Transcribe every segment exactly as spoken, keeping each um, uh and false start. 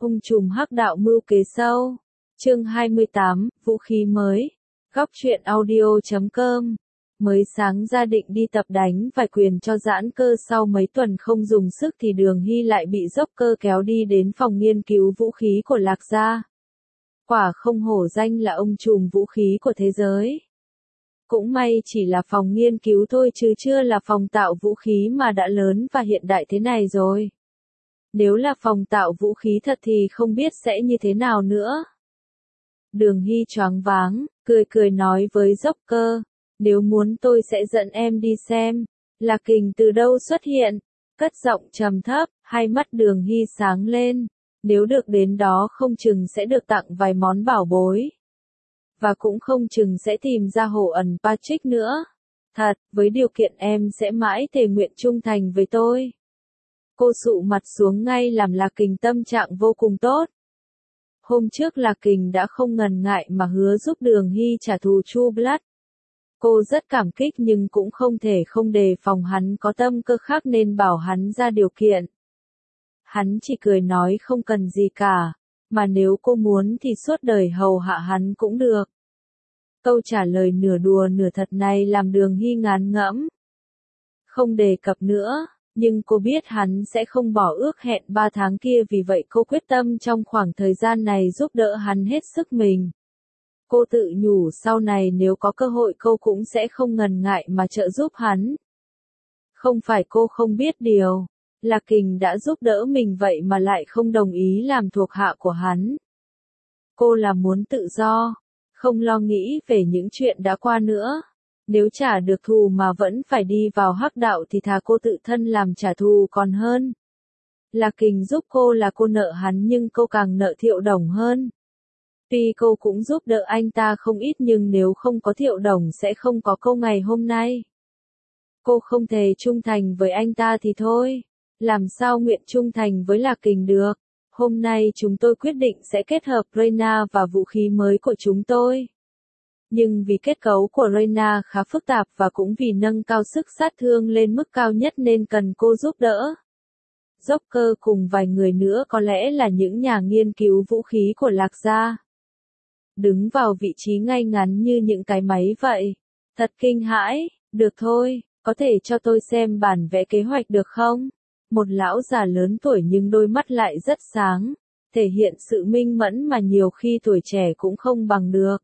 Ung trùm hắc đạo mưu kế sâu. Chương hai mươi tám, vũ khí mới. Góc truyện audio chấm com. Mới sáng ra định đi tập đánh vài quyền cho giãn cơ, sau mấy tuần không dùng sức thì Đường Hy lại bị dốc cơ kéo đi đến phòng nghiên cứu vũ khí của Lạc gia. Quả không hổ danh là ông trùm vũ khí của thế giới. Cũng may chỉ là phòng nghiên cứu thôi chứ chưa là phòng tạo vũ khí mà đã lớn và hiện đại thế này rồi. Nếu là phòng tạo vũ khí thật thì không biết sẽ như thế nào nữa. Đường Hy choáng váng, cười cười nói với dốc cơ, nếu muốn tôi sẽ dẫn em đi xem. Lạc Kình từ đâu xuất hiện, cất giọng trầm thấp, hai mắt Đường Hy sáng lên. Nếu được đến đó không chừng sẽ được tặng vài món bảo bối. Và cũng không chừng sẽ tìm ra Hồ ẩn Patrick nữa. Thật, với điều kiện em sẽ mãi thề nguyện trung thành với tôi. Cô sụ mặt xuống ngay làm Lạc Kình tâm trạng vô cùng tốt. Hôm trước Lạc Kình đã không ngần ngại mà hứa giúp Đường Hy trả thù Chu Blood. Cô rất cảm kích nhưng cũng không thể không đề phòng hắn có tâm cơ khác nên bảo hắn ra điều kiện. Hắn chỉ cười nói không cần gì cả, mà nếu cô muốn thì suốt đời hầu hạ hắn cũng được. Câu trả lời nửa đùa nửa thật này làm Đường Hy ngán ngẫm. Không đề cập nữa, nhưng cô biết hắn sẽ không bỏ ước hẹn ba tháng kia, vì vậy cô quyết tâm trong khoảng thời gian này giúp đỡ hắn hết sức mình. Cô tự nhủ sau này nếu có cơ hội cô cũng sẽ không ngần ngại mà trợ giúp hắn. Không phải cô không biết điều, Lạc Kình đã giúp đỡ mình vậy mà lại không đồng ý làm thuộc hạ của hắn. Cô là muốn tự do, không lo nghĩ về những chuyện đã qua nữa. Nếu trả được thù mà vẫn phải đi vào hắc đạo thì thà cô tự thân làm trả thù còn hơn. Lạc Kình giúp cô là cô nợ hắn nhưng cô càng nợ Thiệu Đồng hơn. Tuy cô cũng giúp đỡ anh ta không ít nhưng nếu không có Thiệu Đồng sẽ không có câu ngày hôm nay. Cô không thề trung thành với anh ta thì thôi, làm sao nguyện trung thành với Lạc Kình được. Hôm nay chúng tôi quyết định sẽ kết hợp Reyna và vũ khí mới của chúng tôi. Nhưng vì kết cấu của Reyna khá phức tạp và cũng vì nâng cao sức sát thương lên mức cao nhất nên cần cô giúp đỡ. Dốc cơ cùng vài người nữa có lẽ là những nhà nghiên cứu vũ khí của Lạc gia. Đứng vào vị trí ngay ngắn như những cái máy vậy. Thật kinh hãi, được thôi, có thể cho tôi xem bản vẽ kế hoạch được không? Một lão già lớn tuổi nhưng đôi mắt lại rất sáng, thể hiện sự minh mẫn mà nhiều khi tuổi trẻ cũng không bằng được.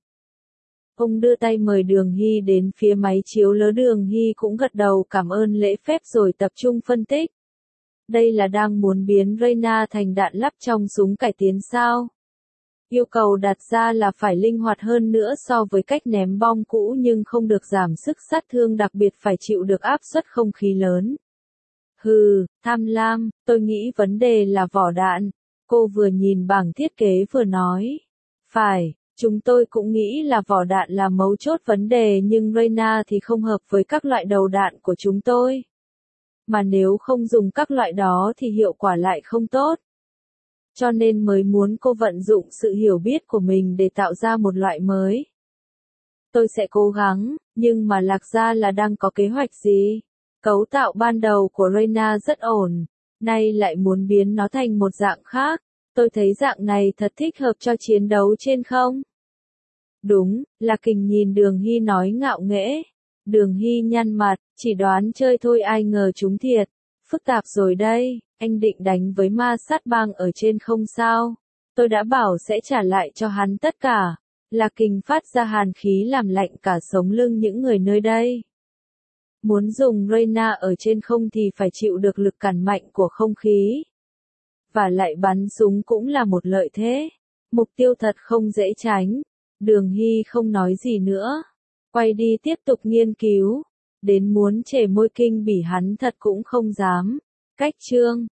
Ông đưa tay mời Đường Hy đến phía máy chiếu lớn. Đường Hy cũng gật đầu cảm ơn lễ phép rồi tập trung phân tích. Đây là đang muốn biến Reyna thành đạn lắp trong súng cải tiến sao? Yêu cầu đặt ra là phải linh hoạt hơn nữa so với cách ném bom cũ nhưng không được giảm sức sát thương, đặc biệt phải chịu được áp suất không khí lớn. Hừ, tham lam, tôi nghĩ vấn đề là vỏ đạn. Cô vừa nhìn bảng thiết kế vừa nói. Phải, chúng tôi cũng nghĩ là vỏ đạn là mấu chốt vấn đề nhưng Reyna thì không hợp với các loại đầu đạn của chúng tôi. Mà nếu không dùng các loại đó thì hiệu quả lại không tốt. Cho nên mới muốn cô vận dụng sự hiểu biết của mình để tạo ra một loại mới. Tôi sẽ cố gắng, nhưng mà Lạc gia là đang có kế hoạch gì? Cấu tạo ban đầu của Reyna rất ổn, nay lại muốn biến nó thành một dạng khác. Tôi thấy dạng này thật thích hợp cho chiến đấu trên không? Đúng, Lạc Kình nhìn Đường Hy nói ngạo nghễ. Đường Hy nhăn mặt, chỉ đoán chơi thôi ai ngờ trúng thiệt. Phức tạp rồi đây, anh định đánh với ma sát bang ở trên không sao? Tôi đã bảo sẽ trả lại cho hắn tất cả. Lạc Kình phát ra hàn khí làm lạnh cả sống lưng những người nơi đây. Muốn dùng Reyna ở trên không thì phải chịu được lực cản mạnh của không khí. Và lại bắn súng cũng là một lợi thế. Mục tiêu thật không dễ tránh. Đường Hy không nói gì nữa. Quay đi tiếp tục nghiên cứu. Đến muốn chề môi kinh bỉ hắn thật cũng không dám. Cách chương